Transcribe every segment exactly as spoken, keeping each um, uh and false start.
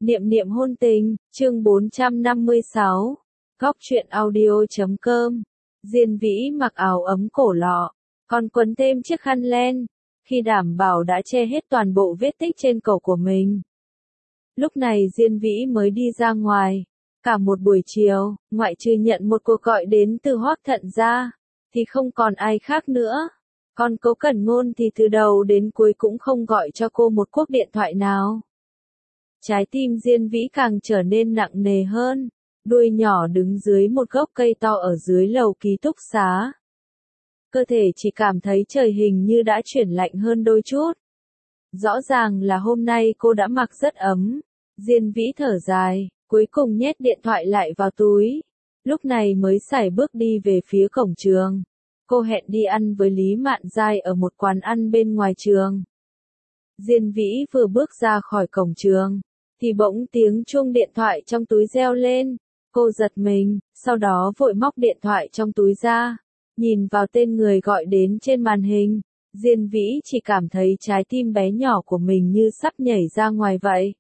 Niệm niệm hôn tình, chương bốn trăm năm mươi sáu. Góc truyện audio chấm com. Diên Vĩ mặc áo ấm cổ lọ, còn quấn thêm chiếc khăn len, khi đảm bảo đã che hết toàn bộ vết tích trên cổ của mình. Lúc này Diên Vĩ mới đi ra ngoài. Cả một buổi chiều, ngoại trừ nhận một cuộc gọi đến từ Hoắc Thận ra, thì không còn ai khác nữa. Còn Cố Cẩn Ngôn thì từ đầu đến cuối cũng không gọi cho cô một cuộc điện thoại nào. Trái tim Diên Vĩ càng trở nên nặng nề hơn, đuôi nhỏ đứng dưới một gốc cây to ở dưới lầu ký túc xá. Cơ thể chỉ cảm thấy trời hình như đã chuyển lạnh hơn đôi chút. Rõ ràng là hôm nay cô đã mặc rất ấm. Diên Vĩ thở dài, cuối cùng nhét điện thoại lại vào túi. Lúc này mới sải bước đi về phía cổng trường. Cô hẹn đi ăn với Lý Mạn Giai ở một quán ăn bên ngoài trường. Diên Vĩ vừa bước ra khỏi cổng trường, thì bỗng tiếng chuông điện thoại trong túi reo lên. Cô giật mình, sau đó vội móc điện thoại trong túi ra, nhìn vào tên người gọi đến trên màn hình. Diên Vĩ chỉ cảm thấy trái tim bé nhỏ của mình như sắp nhảy ra ngoài vậy.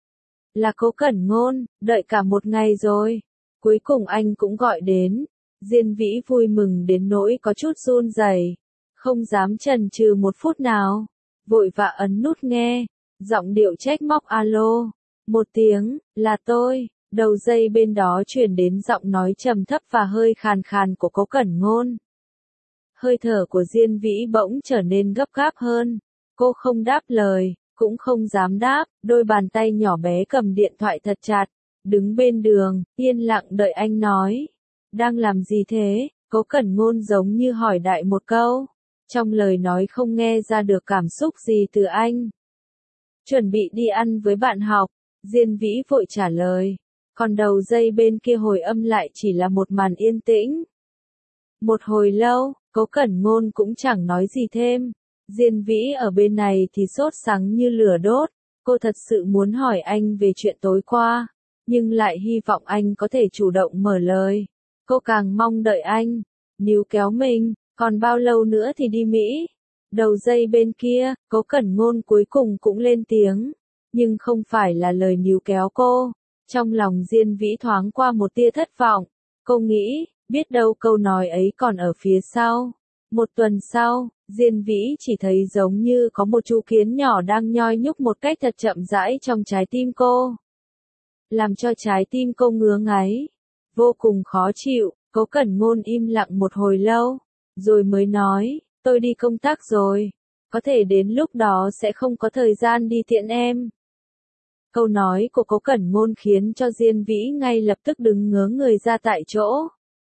Là Cố Cẩn Ngôn, đợi cả một ngày rồi. Cuối cùng anh cũng gọi đến. Diên Vĩ vui mừng đến nỗi có chút run rẩy, không dám chần chừ một phút nào. Vội vã ấn nút nghe, giọng điệu trách móc alo. Một tiếng, là tôi. Đầu dây bên đó truyền đến giọng nói trầm thấp và hơi khàn khàn của Cố Cẩn Ngôn. Hơi thở của Diên Vĩ bỗng trở nên gấp gáp hơn. Cô không đáp lời, cũng không dám đáp, đôi bàn tay nhỏ bé cầm điện thoại thật chặt, đứng bên đường, yên lặng đợi anh nói. Đang làm gì thế? Cố Cẩn Ngôn giống như hỏi đại một câu. Trong lời nói không nghe ra được cảm xúc gì từ anh. Chuẩn bị đi ăn với bạn học, Diên Vĩ vội trả lời. Còn đầu dây bên kia hồi âm lại chỉ là một màn yên tĩnh. Một hồi lâu, Cố Cẩn Ngôn cũng chẳng nói gì thêm. Diên Vĩ ở bên này thì sốt sắng như lửa đốt. Cô thật sự muốn hỏi anh về chuyện tối qua, nhưng lại hy vọng anh có thể chủ động mở lời. Cô càng mong đợi anh níu kéo mình, còn bao lâu nữa thì đi Mỹ? Đầu dây bên kia, Cố Cẩn Ngôn cuối cùng cũng lên tiếng, nhưng không phải là lời níu kéo cô. Trong lòng Diên Vĩ thoáng qua một tia thất vọng. Cô nghĩ, biết đâu câu nói ấy còn ở phía sau. Một tuần sau, Diên Vĩ chỉ thấy giống như có một chú kiến nhỏ đang nhoi nhúc một cách thật chậm rãi trong trái tim cô. Làm cho trái tim cô ngứa ngáy, vô cùng khó chịu. Cố Cẩn Ngôn im lặng một hồi lâu, rồi mới nói, tôi đi công tác rồi, có thể đến lúc đó sẽ không có thời gian đi tiễn em. Câu nói của Cố Cẩn Ngôn khiến cho Diên Vĩ ngay lập tức đứng ngớ người ra tại chỗ.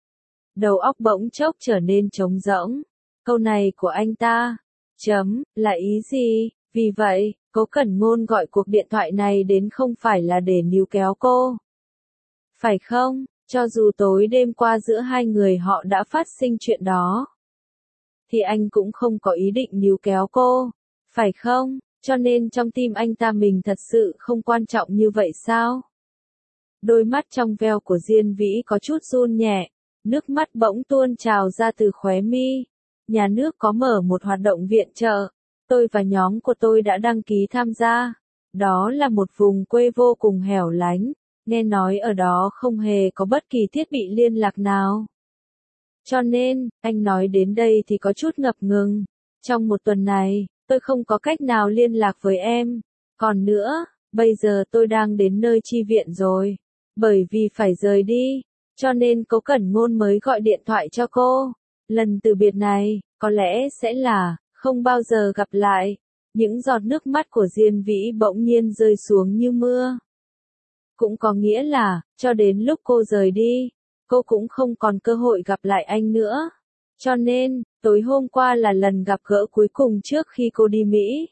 Đầu óc bỗng chốc trở nên trống rỗng. Câu này của anh ta, chấm, là ý gì? Vì vậy, Cố Cẩn Ngôn gọi cuộc điện thoại này đến không phải là để níu kéo cô. Phải không? Cho dù tối đêm qua giữa hai người họ đã phát sinh chuyện đó, thì anh cũng không có ý định níu kéo cô. Phải không? Cho nên trong tim anh ta mình thật sự không quan trọng như vậy sao? Đôi mắt trong veo của Diên Vĩ có chút run nhẹ, nước mắt bỗng tuôn trào ra từ khóe mi. Nhà nước có mở một hoạt động viện trợ, tôi và nhóm của tôi đã đăng ký tham gia. Đó là một vùng quê vô cùng hẻo lánh, nghe nói ở đó không hề có bất kỳ thiết bị liên lạc nào. Cho nên, anh nói đến đây thì có chút ngập ngừng. Trong một tuần này, tôi không có cách nào liên lạc với em. Còn nữa, bây giờ tôi đang đến nơi chi viện rồi. Bởi vì phải rời đi, cho nên Cố Cẩn Ngôn mới gọi điện thoại cho cô. Lần từ biệt này, có lẽ sẽ là, không bao giờ gặp lại. Những giọt nước mắt của Diên Vĩ bỗng nhiên rơi xuống như mưa. Cũng có nghĩa là, cho đến lúc cô rời đi, cô cũng không còn cơ hội gặp lại anh nữa. Cho nên, tối hôm qua là lần gặp gỡ cuối cùng trước khi cô đi Mỹ.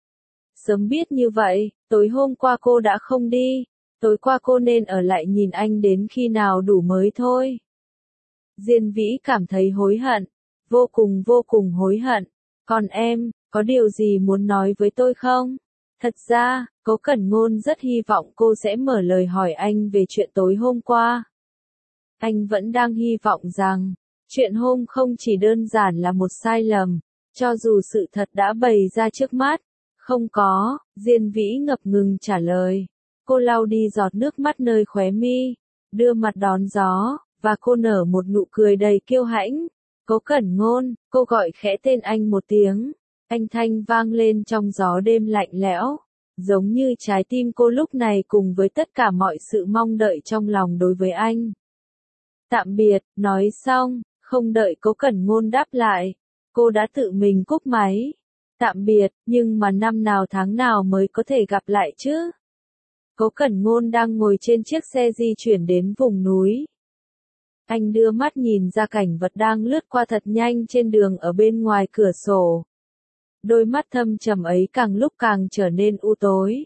Sớm biết như vậy, tối hôm qua cô đã không đi. Tối qua cô nên ở lại nhìn anh đến khi nào đủ mới thôi. Diên Vĩ cảm thấy hối hận, vô cùng vô cùng hối hận. Còn em, có điều gì muốn nói với tôi không? Thật ra, Cố Cẩn Ngôn rất hy vọng cô sẽ mở lời hỏi anh về chuyện tối hôm qua. Anh vẫn đang hy vọng rằng, chuyện hôm không chỉ đơn giản là một sai lầm, cho dù sự thật đã bày ra trước mắt. Không có, Diên Vĩ ngập ngừng trả lời. Cô lau đi giọt nước mắt nơi khóe mi, đưa mặt đón gió, và cô nở một nụ cười đầy kiêu hãnh. Cố Cẩn Ngôn, cô gọi khẽ tên anh một tiếng. Anh thanh vang lên trong gió đêm lạnh lẽo, giống như trái tim cô lúc này cùng với tất cả mọi sự mong đợi trong lòng đối với anh. Tạm biệt, nói xong, không đợi Cố Cẩn Ngôn đáp lại, cô đã tự mình cúp máy. Tạm biệt, nhưng mà năm nào tháng nào mới có thể gặp lại chứ? Cố Cẩn Ngôn đang ngồi trên chiếc xe di chuyển đến vùng núi. Anh đưa mắt nhìn ra cảnh vật đang lướt qua thật nhanh trên đường ở bên ngoài cửa sổ. Đôi mắt thâm trầm ấy càng lúc càng trở nên u tối.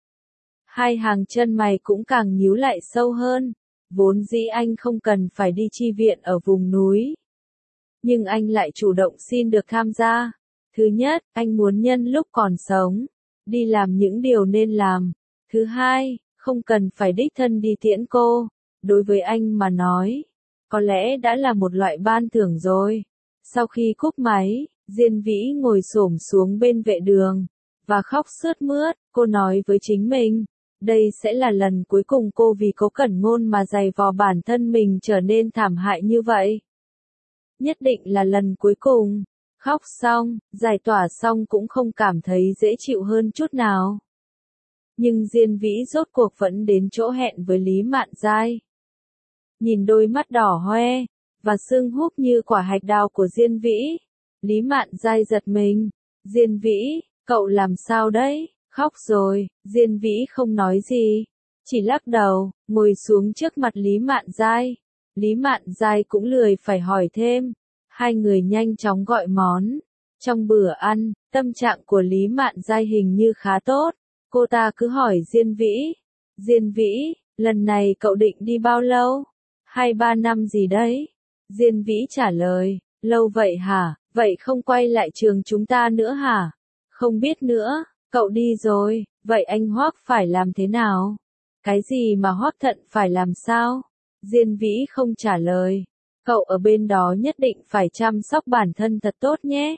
Hai hàng chân mày cũng càng nhíu lại sâu hơn. Vốn dĩ anh không cần phải đi chi viện ở vùng núi. Nhưng anh lại chủ động xin được tham gia. Thứ nhất, anh muốn nhân lúc còn sống, đi làm những điều nên làm. Thứ hai, không cần phải đích thân đi tiễn cô. Đối với anh mà nói, có lẽ đã là một loại ban thưởng rồi. Sau khi cúp máy, Diên Vĩ ngồi xổm xuống bên vệ đường, và khóc sướt mướt. Cô nói với chính mình, đây sẽ là lần cuối cùng cô vì Cố Cẩn Ngôn mà giày vò bản thân mình trở nên thảm hại như vậy. Nhất định là lần cuối cùng. Khóc xong, giải tỏa xong cũng không cảm thấy dễ chịu hơn chút nào. Nhưng Diên Vĩ rốt cuộc vẫn đến chỗ hẹn với Lý Mạn Giai. Nhìn đôi mắt đỏ hoe, và sưng húp như quả hạch đào của Diên Vĩ, Lý Mạn Giai giật mình. Diên Vĩ, cậu làm sao đấy? Khóc rồi. Diên Vĩ không nói gì, chỉ lắc đầu, ngồi xuống trước mặt Lý Mạn Giai. Lý Mạn Giai cũng lười phải hỏi thêm. Hai người nhanh chóng gọi món. Trong bữa ăn, tâm trạng của Lý Mạn Giai hình như khá tốt. Cô ta cứ hỏi Diên Vĩ. Diên Vĩ, lần này cậu định đi bao lâu? Hai ba năm gì đấy? Diên Vĩ trả lời, lâu vậy hả? Vậy không quay lại trường chúng ta nữa hả? Không biết nữa, cậu đi rồi, vậy anh Hoắc phải làm thế nào? Cái gì mà Hoắc Thận phải làm sao? Diên Vĩ không trả lời. Cậu ở bên đó nhất định phải chăm sóc bản thân thật tốt nhé.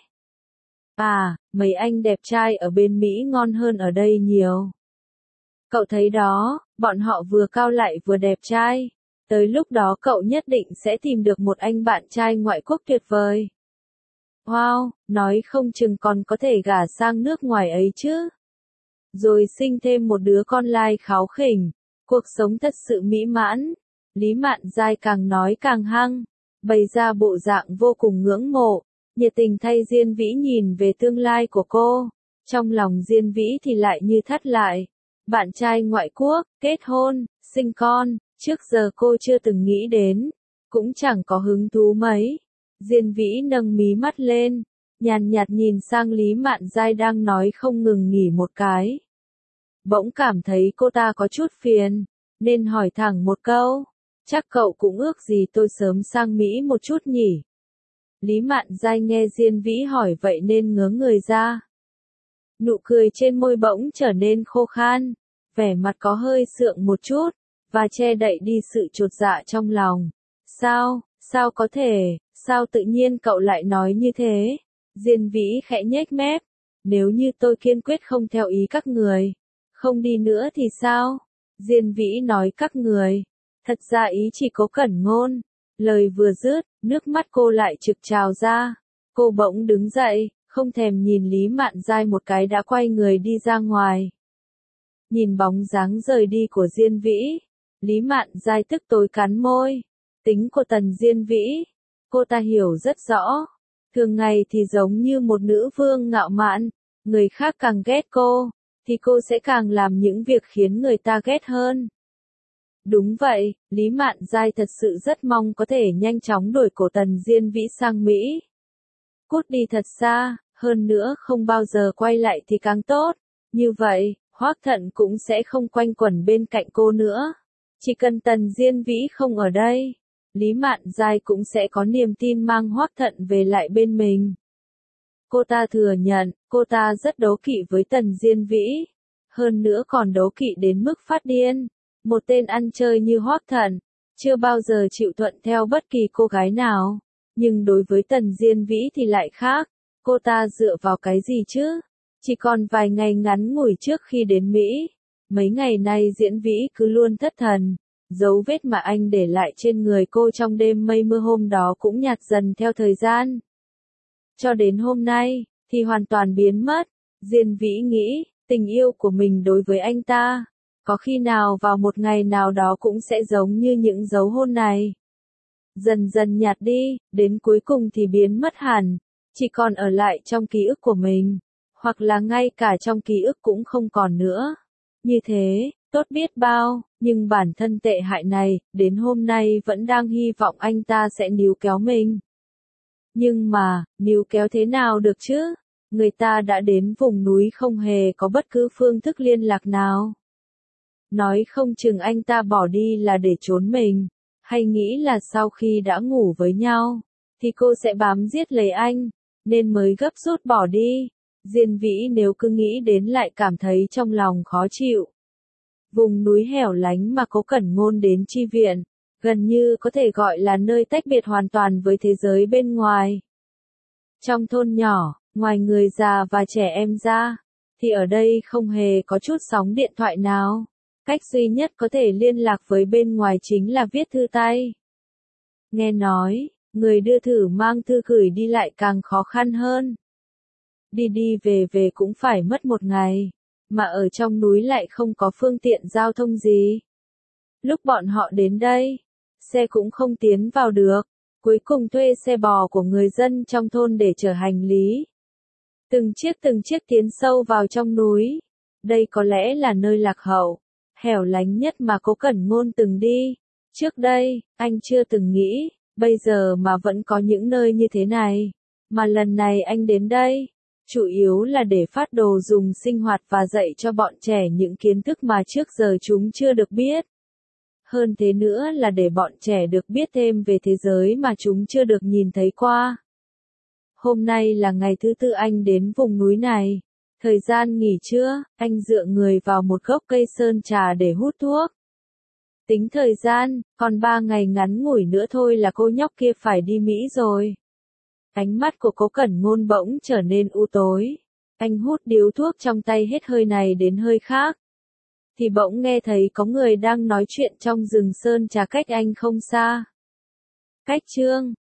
À, mấy anh đẹp trai ở bên Mỹ ngon hơn ở đây nhiều. Cậu thấy đó, bọn họ vừa cao lại vừa đẹp trai. Tới lúc đó cậu nhất định sẽ tìm được một anh bạn trai ngoại quốc tuyệt vời. Wow, nói không chừng còn có thể gả sang nước ngoài ấy chứ. Rồi sinh thêm một đứa con lai kháu khỉnh. Cuộc sống thật sự mỹ mãn. Lý Mạn Giai càng nói càng hăng, bày ra bộ dạng vô cùng ngưỡng mộ, nhiệt tình thay Diên Vĩ nhìn về tương lai của cô. Trong lòng Diên Vĩ thì lại như thắt lại. Bạn trai ngoại quốc, kết hôn, sinh con, trước giờ cô chưa từng nghĩ đến, cũng chẳng có hứng thú mấy. Diên Vĩ nâng mí mắt lên, nhàn nhạt nhìn sang Lý Mạn Giai đang nói không ngừng nghỉ một cái. Bỗng cảm thấy cô ta có chút phiền, nên hỏi thẳng một câu. Chắc cậu cũng ước gì tôi sớm sang Mỹ một chút nhỉ? Lý Mạn Giai nghe Diên Vĩ hỏi vậy nên ngớ người ra. Nụ cười trên môi bỗng trở nên khô khan, vẻ mặt có hơi sượng một chút, và che đậy đi sự chột dạ trong lòng. Sao, sao có thể, sao tự nhiên cậu lại nói như thế? Diên Vĩ khẽ nhếch mép. Nếu như tôi kiên quyết không theo ý các người, không đi nữa thì sao? Diên Vĩ nói các người. Thật ra ý chỉ Cố Cẩn Ngôn. Lời vừa dứt, nước mắt cô lại trực trào ra. Cô bỗng đứng dậy, không thèm nhìn Lý Mạn Giai một cái đã quay người đi ra ngoài. Nhìn bóng dáng rời đi của Diên Vĩ, Lý Mạn Giai tức tối cắn môi. Tính của Tần Diên Vĩ, cô ta hiểu rất rõ. Thường ngày thì giống như một nữ vương ngạo mạn, người khác càng ghét cô, thì cô sẽ càng làm những việc khiến người ta ghét hơn. Đúng vậy, Lý Mạn Giai thật sự rất mong có thể nhanh chóng đuổi cổ Tần Diên Vĩ sang Mỹ. Cút đi thật xa, hơn nữa không bao giờ quay lại thì càng tốt. Như vậy, Hoắc Thận cũng sẽ không quanh quẩn bên cạnh cô nữa. Chỉ cần Tần Diên Vĩ không ở đây, Lý Mạn Giai cũng sẽ có niềm tin mang Hoắc Thận về lại bên mình. Cô ta thừa nhận, cô ta rất đố kỵ với Tần Diên Vĩ. Hơn nữa còn đố kỵ đến mức phát điên. Một tên ăn chơi như Hoắc Thận, chưa bao giờ chịu thuận theo bất kỳ cô gái nào. Nhưng đối với Tần Diên Vĩ thì lại khác. Cô ta dựa vào cái gì chứ? Chỉ còn vài ngày ngắn ngủi trước khi đến Mỹ, Mấy ngày nay Diễn Vĩ cứ luôn thất thần, dấu vết mà anh để lại trên người cô trong đêm mây mưa hôm đó cũng nhạt dần theo thời gian. Cho đến hôm nay, thì hoàn toàn biến mất. Diên Vĩ nghĩ, tình yêu của mình đối với anh ta, có khi nào vào một ngày nào đó cũng sẽ giống như những dấu hôn này. Dần dần nhạt đi, đến cuối cùng thì biến mất hẳn, chỉ còn ở lại trong ký ức của mình, hoặc là ngay cả trong ký ức cũng không còn nữa. Như thế, tốt biết bao, nhưng bản thân tệ hại này, đến hôm nay vẫn đang hy vọng anh ta sẽ níu kéo mình. Nhưng mà, níu kéo thế nào được chứ? Người ta đã đến vùng núi không hề có bất cứ phương thức liên lạc nào. Nói không chừng anh ta bỏ đi là để trốn mình, hay nghĩ là sau khi đã ngủ với nhau, thì cô sẽ bám giết lấy anh, nên mới gấp rút bỏ đi. Diên Vĩ nếu cứ nghĩ đến lại cảm thấy trong lòng khó chịu. Vùng núi hẻo lánh mà Cố Cẩn Ngôn đến chi viện, gần như có thể gọi là nơi tách biệt hoàn toàn với thế giới bên ngoài. Trong thôn nhỏ, ngoài người già và trẻ em ra, thì ở đây không hề có chút sóng điện thoại nào. Cách duy nhất có thể liên lạc với bên ngoài chính là viết thư tay. Nghe nói, người đưa thư mang thư gửi đi lại càng khó khăn hơn. Đi đi về về cũng phải mất một ngày, mà ở trong núi lại không có phương tiện giao thông gì. Lúc bọn họ đến đây, xe cũng không tiến vào được, cuối cùng thuê xe bò của người dân trong thôn để chở hành lý. Từng chiếc từng chiếc tiến sâu vào trong núi. Đây có lẽ là nơi lạc hậu, hẻo lánh nhất mà Cố Cẩn Ngôn từng đi. Trước đây, anh chưa từng nghĩ, bây giờ mà vẫn có những nơi như thế này. Mà lần này anh đến đây, chủ yếu là để phát đồ dùng sinh hoạt và dạy cho bọn trẻ những kiến thức mà trước giờ chúng chưa được biết. Hơn thế nữa là để bọn trẻ được biết thêm về thế giới mà chúng chưa được nhìn thấy qua. Hôm nay là ngày thứ tư anh đến vùng núi này. Thời gian nghỉ trưa, anh dựa người vào một gốc cây sơn trà để hút thuốc. Tính thời gian, còn ba ngày ngắn ngủi nữa thôi là cô nhóc kia phải đi Mỹ rồi. Ánh mắt của Cố Cẩn Ngôn bỗng trở nên u tối. Anh hút điếu thuốc trong tay hết hơi này đến hơi khác. Thì bỗng nghe thấy có người đang nói chuyện trong rừng sơn trà cách anh không xa. Cách chương